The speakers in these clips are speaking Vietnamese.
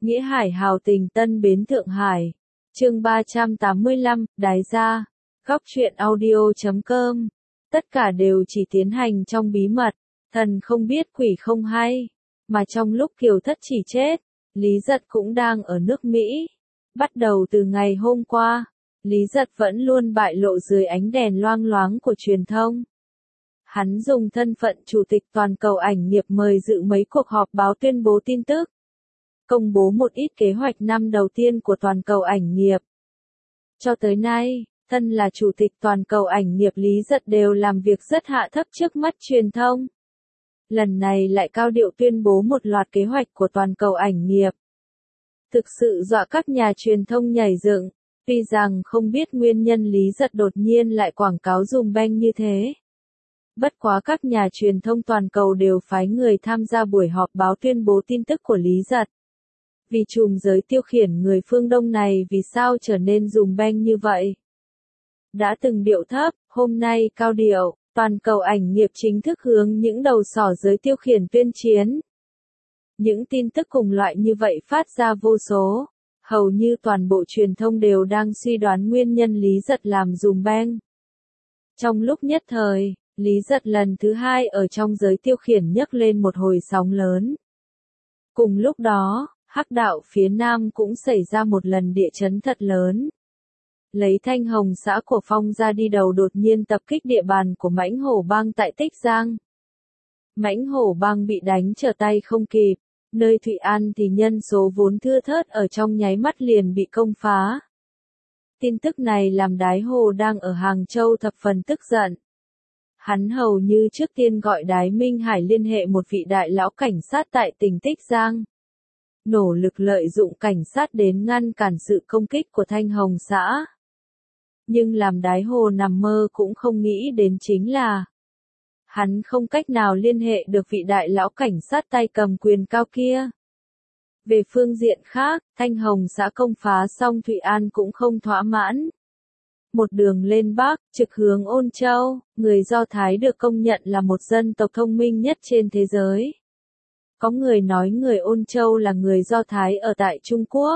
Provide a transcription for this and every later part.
Nghĩa Hải hào tình Tân Bến Thượng Hải. Chương 385, Đái gia. Góc truyện audio.com. Tất cả đều chỉ tiến hành trong bí mật, thần không biết quỷ không hay. Mà trong lúc Kiều Thất chỉ chết, Lý Giật cũng đang ở nước Mỹ. Bắt đầu từ ngày hôm qua, Lý Giật vẫn luôn bại lộ dưới ánh đèn loang loáng của truyền thông. Hắn dùng thân phận chủ tịch toàn cầu ảnh nghiệp mời dự mấy cuộc họp báo tuyên bố tin tức, công bố một ít kế hoạch năm đầu tiên của toàn cầu ảnh nghiệp. Cho tới nay, thân là chủ tịch toàn cầu ảnh nghiệp Lý Giật đều làm việc rất hạ thấp trước mắt truyền thông. Lần này lại cao điệu tuyên bố một loạt kế hoạch của toàn cầu ảnh nghiệp. Thực sự dọa các nhà truyền thông nhảy dựng, tuy rằng không biết nguyên nhân Lý Giật đột nhiên lại quảng cáo dùm beng như thế. Bất quá các nhà truyền thông toàn cầu đều phái người tham gia buổi họp báo tuyên bố tin tức của Lý Giật. Vì trùm giới tiêu khiển người phương Đông này vì sao trở nên dùm beng như vậy? Đã từng điệu thấp, hôm nay cao điệu, toàn cầu ảnh nghiệp chính thức hướng những đầu sỏ giới tiêu khiển tuyên chiến. Những tin tức cùng loại như vậy phát ra vô số, hầu như toàn bộ truyền thông đều đang suy đoán nguyên nhân Lý Giật làm dùm beng. Trong lúc nhất thời, Lý Giật lần thứ hai ở trong giới tiêu khiển nhấc lên một hồi sóng lớn. Cùng lúc đó, Hắc đạo phía Nam cũng xảy ra một lần địa chấn thật lớn. Lấy Thanh Hồng xã của Phong ra đi đầu đột nhiên tập kích địa bàn của Mãnh Hổ Bang tại Tích Giang. Mãnh Hổ Bang bị đánh trở tay không kịp, nơi Thụy An thì nhân số vốn thưa thớt ở trong nháy mắt liền bị công phá. Tin tức này làm Đái Hồ đang ở Hàng Châu thập phần tức giận. Hắn hầu như trước tiên gọi Đái Minh Hải liên hệ một vị đại lão cảnh sát tại tỉnh Tích Giang. Nỗ lực lợi dụng cảnh sát đến ngăn cản sự công kích của Thanh Hồng xã. Nhưng làm Đái Hồ nằm mơ cũng không nghĩ đến chính là hắn không cách nào liên hệ được vị đại lão cảnh sát tay cầm quyền cao kia. Về phương diện khác, Thanh Hồng xã công phá xong Thụy An cũng không thỏa mãn. Một đường lên Bắc, trực hướng Ôn Châu, người Do Thái được công nhận là một dân tộc thông minh nhất trên thế giới. Có người nói người Ôn Châu là người Do Thái ở tại Trung Quốc.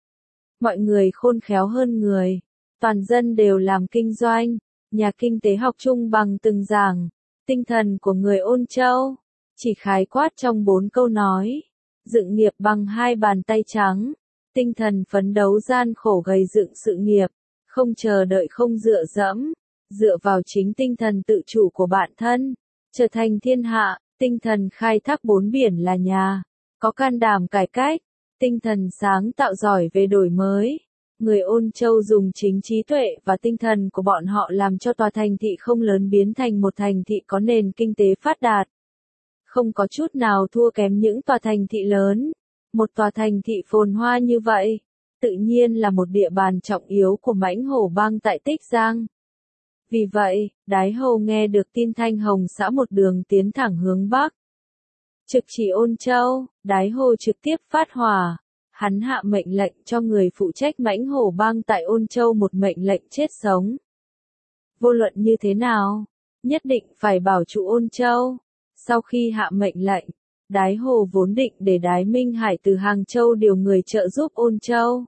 Mọi người khôn khéo hơn người, toàn dân đều làm kinh doanh, nhà kinh tế học chung bằng từng giảng, tinh thần của người Ôn Châu, chỉ khái quát trong 4 câu nói, dựng nghiệp bằng 2 bàn tay trắng, tinh thần phấn đấu gian khổ gầy dựng sự nghiệp, không chờ đợi không dựa dẫm, dựa vào chính tinh thần tự chủ của bản thân, trở thành thiên hạ. Tinh thần khai thác 4 biển là nhà, có can đảm cải cách, tinh thần sáng tạo giỏi về đổi mới. Người Ôn Châu dùng chính trí tuệ và tinh thần của bọn họ làm cho tòa thành thị không lớn biến thành một thành thị có nền kinh tế phát đạt. Không có chút nào thua kém những tòa thành thị lớn. Một tòa thành thị phồn hoa như vậy, tự nhiên là một địa bàn trọng yếu của Mãnh Hổ Bang tại Tích Giang. Vì vậy, Đái Hồ nghe được tin Thanh Hồng xã một đường tiến thẳng hướng Bắc. Trực chỉ Ôn Châu, Đái Hồ trực tiếp phát hỏa. Hắn hạ mệnh lệnh cho người phụ trách Mãnh Hổ Bang tại Ôn Châu một mệnh lệnh chết sống. Vô luận như thế nào, nhất định phải bảo trụ Ôn Châu. Sau khi hạ mệnh lệnh, Đái Hồ vốn định để Đái Minh Hải từ Hàng Châu điều người trợ giúp Ôn Châu.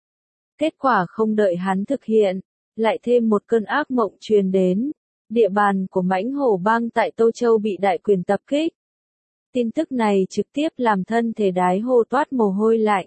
Kết quả không đợi hắn thực hiện, lại thêm một cơn ác mộng truyền đến, địa bàn của Mãnh Hổ Bang tại Tô Châu bị đại quyền tập kích. Tin tức này trực tiếp làm thân thể Đái Hồ toát mồ hôi lạnh.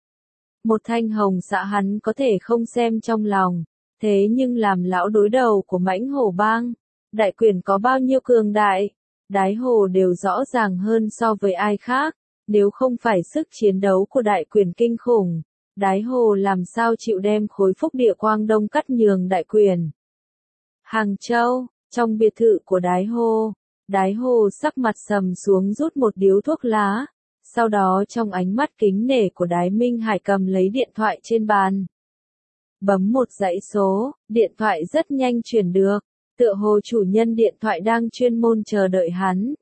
Một Thanh Hồng xã hắn có thể không xem trong lòng, thế nhưng làm lão đối đầu của Mãnh Hổ Bang, đại quyền có bao nhiêu cường đại, Đái Hồ đều rõ ràng hơn so với ai khác, nếu không phải sức chiến đấu của đại quyền kinh khủng. Đái Hồ làm sao chịu đem khối phúc địa Quang Đông cắt nhường đại quyền. Hàng Châu, trong biệt thự của Đái Hồ sắc mặt sầm xuống rút một điếu thuốc lá, sau đó trong ánh mắt kính nể của Đái Minh Hải cầm lấy điện thoại trên bàn. Bấm một dãy số, điện thoại rất nhanh chuyển được, tựa hồ chủ nhân điện thoại đang chuyên môn chờ đợi hắn.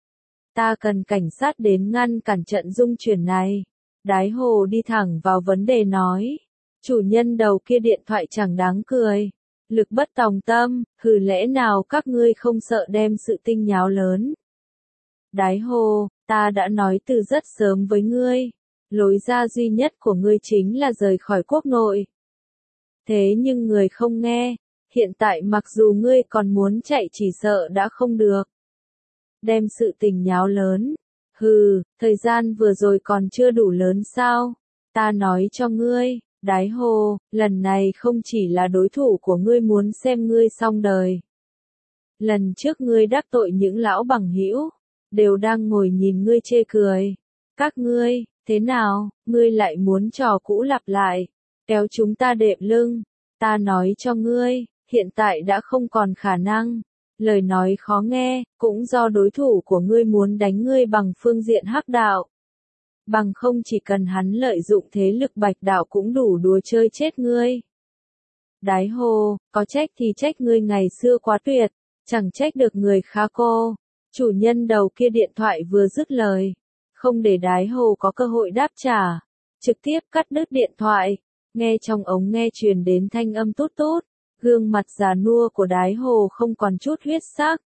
Ta cần cảnh sát đến ngăn cản trận dung chuyển này. Đái Hồ đi thẳng vào vấn đề nói. Chủ nhân đầu kia điện thoại chẳng đáng cười. Lực bất tòng tâm, hừ lẽ nào các ngươi không sợ đem sự tinh nháo lớn. Đái Hồ, ta đã nói từ rất sớm với ngươi. lối ra duy nhất của ngươi chính là rời khỏi quốc nội. Thế nhưng người không nghe, hiện tại mặc dù ngươi còn muốn chạy chỉ sợ đã không được. Đem sự tình nháo lớn. Hừ, thời gian vừa rồi còn chưa đủ lớn sao? Ta nói cho ngươi, Đái Hồ, lần này không chỉ là đối thủ của ngươi muốn xem ngươi xong đời. Lần trước ngươi đắc tội những lão bằng hữu, đều đang ngồi nhìn ngươi chê cười. Các ngươi, thế nào, ngươi lại muốn trò cũ lặp lại, kéo chúng ta đệm lưng. Ta nói cho ngươi, hiện tại đã không còn khả năng. Lời nói khó nghe, cũng do đối thủ của ngươi muốn đánh ngươi bằng phương diện hắc đạo. Bằng không chỉ cần hắn lợi dụng thế lực bạch đạo cũng đủ đùa chơi chết ngươi. Đái Hồ, có trách thì trách ngươi ngày xưa quá tuyệt, chẳng trách được người khá cô. Chủ nhân đầu kia điện thoại vừa dứt lời, không để Đái Hồ có cơ hội đáp trả, trực tiếp cắt đứt điện thoại. Nghe trong ống nghe truyền đến thanh âm tút tút, gương mặt già nua của Đái Hồ không còn chút huyết sắc.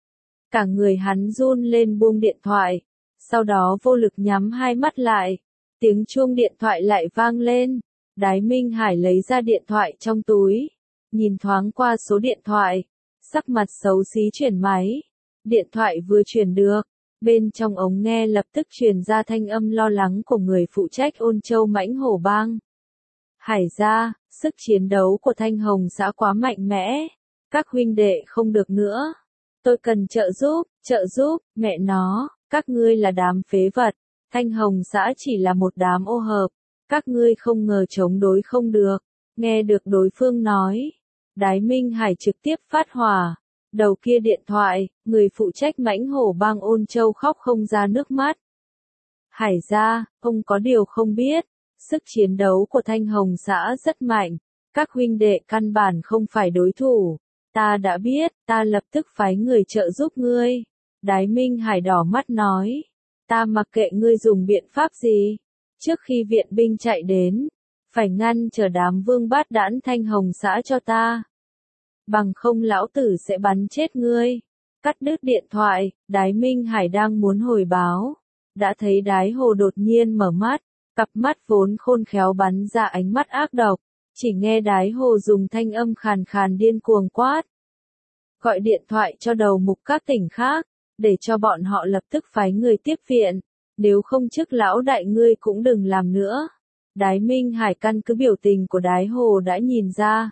Cả người hắn run lên buông điện thoại, sau đó vô lực nhắm hai mắt lại. Tiếng chuông điện thoại lại vang lên. Đái Minh Hải lấy ra điện thoại trong túi, nhìn thoáng qua số điện thoại, sắc mặt xấu xí chuyển máy. Điện thoại vừa chuyển được, bên trong ống nghe lập tức truyền ra thanh âm lo lắng của người phụ trách Ôn Châu Mãnh Hổ Bang. Hải gia, sức chiến đấu của Thanh Hồng xã quá mạnh mẽ, các huynh đệ không được nữa. Tôi cần trợ giúp, mẹ nó, các ngươi là đám phế vật, Thanh Hồng xã chỉ là một đám ô hợp, các ngươi không ngờ chống đối không được. Nghe được đối phương nói, Đái Minh Hải trực tiếp phát hỏa. Đầu kia điện thoại, người phụ trách Mãnh Hổ Bang Ôn Châu khóc không ra nước mắt. Hải gia, ông có điều không biết, sức chiến đấu của Thanh Hồng xã rất mạnh, các huynh đệ căn bản không phải đối thủ. Ta đã biết, ta lập tức phái người trợ giúp ngươi. Đái Minh Hải đỏ mắt nói, ta mặc kệ ngươi dùng biện pháp gì, trước khi viện binh chạy đến, phải ngăn chờ đám vương bát đãn Thanh Hồng xã cho ta. Bằng không lão tử sẽ bắn chết ngươi. Cắt đứt điện thoại, Đái Minh Hải đang muốn hồi báo, đã thấy Đái Hồ đột nhiên mở mắt, cặp mắt vốn khôn khéo bắn ra ánh mắt ác độc, chỉ nghe Đái Hồ dùng thanh âm khàn khàn điên cuồng quát. Gọi điện thoại cho đầu mục các tỉnh khác, để cho bọn họ lập tức phái người tiếp viện, nếu không chức lão đại ngươi cũng đừng làm nữa. Đái Minh Hải căn cứ biểu tình của Đái Hồ đã nhìn ra.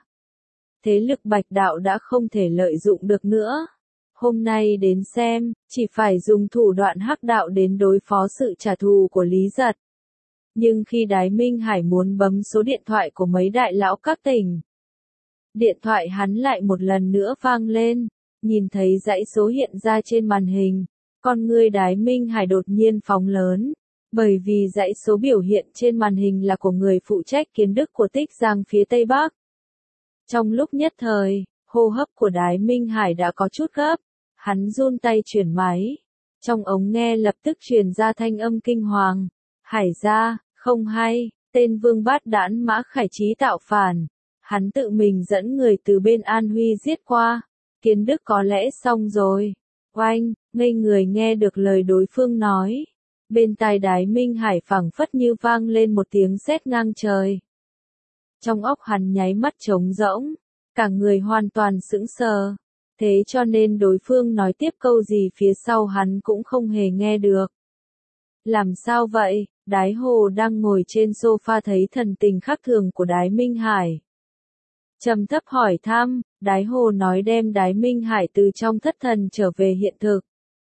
Thế lực bạch đạo đã không thể lợi dụng được nữa. Hôm nay đến xem, chỉ phải dùng thủ đoạn hắc đạo đến đối phó sự trả thù của Lý Giật. Nhưng khi Đái Minh Hải muốn bấm số điện thoại của mấy đại lão các tỉnh, điện thoại hắn lại một lần nữa vang lên, nhìn thấy dãy số hiện ra trên màn hình, con ngươi Đái Minh Hải đột nhiên phóng lớn, bởi vì dãy số biểu hiện trên màn hình là của người phụ trách Kiến Đức của Tích Giang phía Tây Bắc. Trong lúc nhất thời, hô hấp của Đái Minh Hải đã có chút gấp, hắn run tay chuyển máy. Trong ống nghe lập tức truyền ra thanh âm kinh hoàng. Hải gia, không hay, tên vương bát đãn Mã Khải Chí tạo phản. Hắn tự mình dẫn người từ bên An Huy giết qua. Kiến Đức có lẽ xong rồi. Oanh, ngây người nghe được lời đối phương nói. Bên tai Đái Minh Hải phảng phất như vang lên một tiếng sét ngang trời. Trong óc hắn nháy mắt trống rỗng, cả người hoàn toàn sững sờ. Thế cho nên đối phương nói tiếp câu gì phía sau hắn cũng không hề nghe được. Làm sao vậy? Đái Hồ đang ngồi trên sofa thấy thần tình khác thường của Đái Minh Hải. Trầm thấp hỏi thăm, Đái Hồ nói đem Đái Minh Hải từ trong thất thần trở về hiện thực.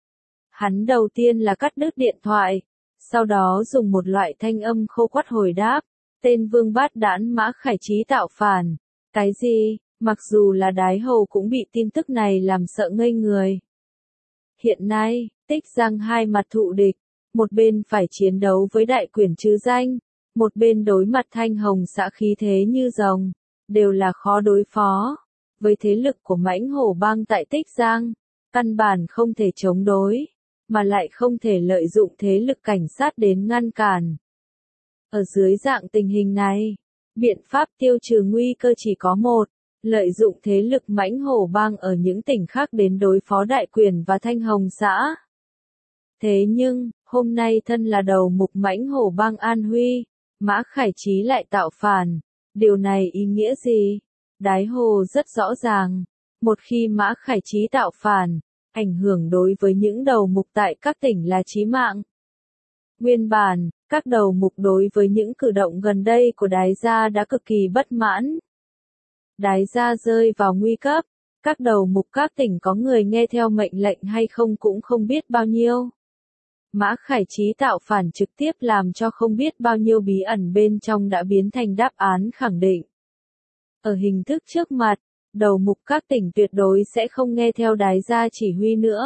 Hắn đầu tiên là cắt đứt điện thoại, sau đó dùng một loại thanh âm khô quắt hồi đáp, tên vương bát đãn Mã Khải Chí tạo phản. Cái gì? Mặc dù là Đái Hồ cũng bị tin tức này làm sợ ngây người. Hiện nay, Tích Giang hai mặt thụ địch, một bên phải chiến đấu với đại quyển Trứ Danh, một bên đối mặt Thanh Hồng xã khí thế như rồng, đều là khó đối phó. Với thế lực của Mãnh Hổ Bang tại Tích Giang, căn bản không thể chống đối, mà lại không thể lợi dụng thế lực cảnh sát đến ngăn cản. Ở dưới dạng tình hình này, biện pháp tiêu trừ nguy cơ chỉ có một, lợi dụng thế lực Mãnh Hổ Bang ở những tỉnh khác đến đối phó đại quyền và Thanh Hồng xã. Thế nhưng, hôm nay thân là đầu mục mãnh hổ bang An Huy, Mã Khải Chí lại tạo phản. Điều này ý nghĩa gì? Đái Hồ rất rõ ràng. Một khi Mã Khải Chí tạo phản, ảnh hưởng đối với những đầu mục tại các tỉnh là chí mạng. Nguyên bản, các đầu mục đối với những cử động gần đây của Đái gia đã cực kỳ bất mãn. Đái gia rơi vào nguy cấp, các đầu mục các tỉnh có người nghe theo mệnh lệnh hay không cũng không biết bao nhiêu. Mã Khải Chí tạo phản trực tiếp làm cho không biết bao nhiêu bí ẩn bên trong đã biến thành đáp án khẳng định. Ở hình thức trước mặt, đầu mục các tỉnh tuyệt đối sẽ không nghe theo Đái gia chỉ huy nữa.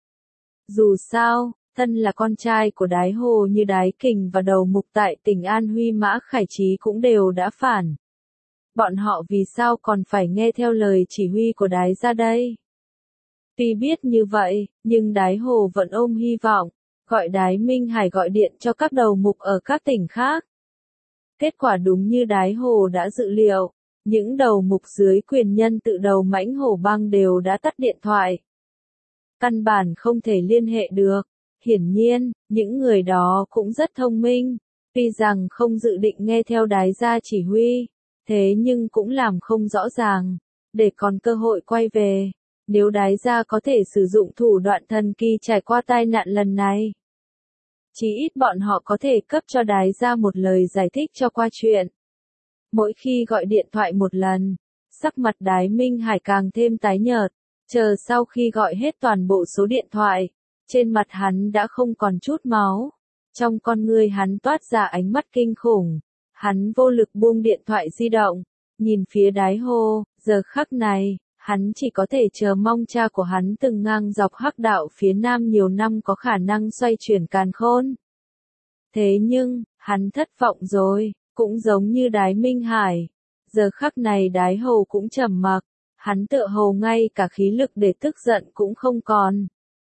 Dù sao, thân là con trai của Đái Hồ như Đái Kình và đầu mục tại tỉnh An Huy Mã Khải Chí cũng đều đã phản. Bọn họ vì sao còn phải nghe theo lời chỉ huy của Đái gia đây? Tuy biết như vậy, nhưng Đái Hồ vẫn ôm hy vọng, gọi Đái Minh Hải gọi điện cho các đầu mục ở các tỉnh khác. Kết quả đúng như Đái Hồ đã dự liệu, những đầu mục dưới quyền nhân tự đầu mãnh hổ bang đều đã tắt điện thoại. Căn bản không thể liên hệ được. Hiển nhiên, những người đó cũng rất thông minh, tuy rằng không dự định nghe theo Đái gia chỉ huy, thế nhưng cũng làm không rõ ràng, để còn cơ hội quay về. Nếu Đái gia có thể sử dụng thủ đoạn thần kỳ trải qua tai nạn lần này, chí ít bọn họ có thể cấp cho Đái gia một lời giải thích cho qua chuyện. Mỗi khi gọi điện thoại một lần, sắc mặt Đái Minh Hải càng thêm tái nhợt, chờ sau khi gọi hết toàn bộ số điện thoại, trên mặt hắn đã không còn chút máu. Trong con ngươi hắn toát ra ánh mắt kinh khủng, hắn vô lực buông điện thoại di động, nhìn phía Đái Hồ, giờ khắc này, hắn chỉ có thể chờ mong cha của hắn từng ngang dọc hắc đạo phía nam nhiều năm có khả năng xoay chuyển càn khôn. Thế nhưng, hắn thất vọng rồi, cũng giống như Đái Minh Hải. Giờ khắc này Đái Hồ cũng trầm mặc, hắn tựa hồ ngay cả khí lực để tức giận cũng không còn.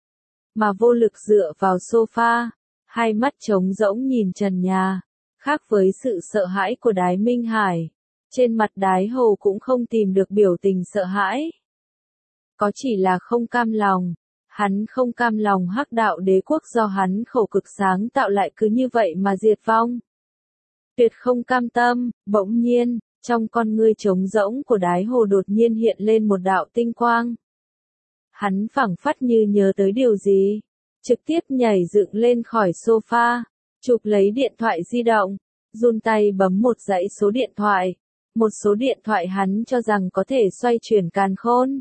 Mà vô lực dựa vào sofa, hai mắt trống rỗng nhìn trần nhà, khác với sự sợ hãi của Đái Minh Hải. Trên mặt Đái Hồ cũng không tìm được biểu tình sợ hãi. Có chỉ là không cam lòng, hắn không cam lòng hắc đạo đế quốc do hắn khổ cực sáng tạo lại cứ như vậy mà diệt vong. Tuyệt không cam tâm, bỗng nhiên, trong con ngươi trống rỗng của Đái Hồ đột nhiên hiện lên một đạo tinh quang. Hắn phảng phất như nhớ tới điều gì, trực tiếp nhảy dựng lên khỏi sofa, chụp lấy điện thoại di động, run tay bấm một dãy số điện thoại, một số điện thoại hắn cho rằng có thể xoay chuyển càn khôn.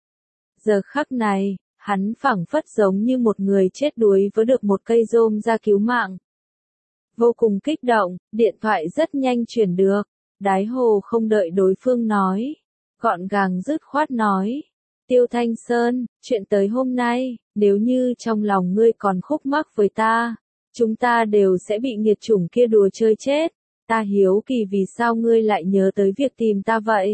Giờ khắc này, hắn phảng phất giống như một người chết đuối với được một cây rôm ra cứu mạng. Vô cùng kích động, điện thoại rất nhanh chuyển được, Đái Hồ không đợi đối phương nói, gọn gàng dứt khoát nói. Tiêu Thanh Sơn, chuyện tới hôm nay, nếu như trong lòng ngươi còn khúc mắc với ta, chúng ta đều sẽ bị nghiệt chủng kia đùa chơi chết. Ta hiếu kỳ vì sao ngươi lại nhớ tới việc tìm ta vậy?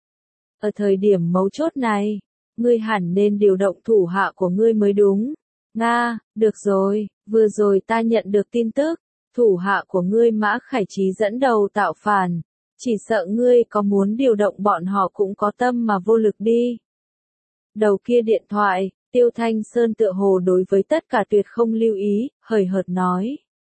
Ở thời điểm mấu chốt này, ngươi hẳn nên điều động thủ hạ của ngươi mới đúng. Nga, được rồi, vừa rồi ta nhận được tin tức, thủ hạ của ngươi Mã Khải Chí dẫn đầu tạo phản, chỉ sợ ngươi có muốn điều động bọn họ cũng có tâm mà vô lực đi. Đầu kia điện thoại, Tiêu Thanh Sơn tựa hồ đối với tất cả tuyệt không lưu ý, hời hợt nói.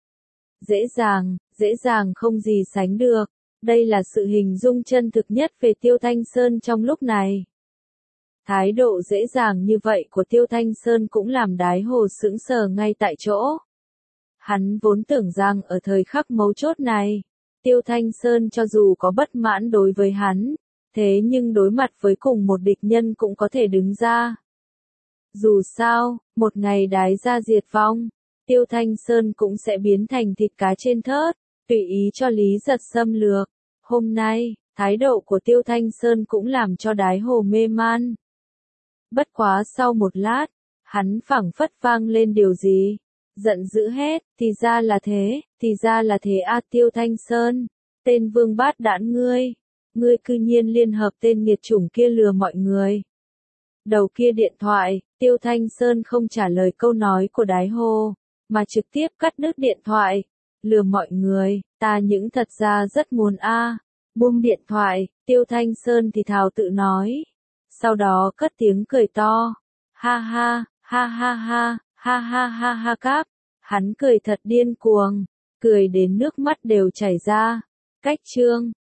Dễ dàng không gì sánh được, đây là sự hình dung chân thực nhất về Tiêu Thanh Sơn trong lúc này. Thái độ dễ dàng như vậy của Tiêu Thanh Sơn cũng làm Đái Hồ sững sờ ngay tại chỗ. Hắn vốn tưởng rằng ở thời khắc mấu chốt này, Tiêu Thanh Sơn cho dù có bất mãn đối với hắn, thế nhưng đối mặt với cùng một địch nhân cũng có thể đứng ra. Dù sao, một ngày Đái gia diệt vong, Tiêu Thanh Sơn cũng sẽ biến thành thịt cá trên thớt, tùy ý cho Lý Giật xâm lược. Hôm nay, thái độ của Tiêu Thanh Sơn cũng làm cho Đái Hồ mê man. Bất quá sau một lát, hắn phảng phất vang lên điều gì. Giận dữ hết, thì ra là thế a Tiêu Thanh Sơn, tên vương bát đản ngươi cư nhiên liên hợp tên nghiệt chủng kia lừa mọi người. Đầu kia điện thoại, Tiêu Thanh Sơn không trả lời câu nói của Đái Hồ, mà trực tiếp cắt đứt điện thoại. Lừa mọi người, ta những thật ra rất muốn buông điện thoại, Tiêu Thanh Sơn thì thào tự nói. Sau đó cất tiếng cười to. Ha ha, ha ha ha, Ha ha ha ha các. Hắn cười thật điên cuồng, cười đến nước mắt đều chảy ra. Cách chương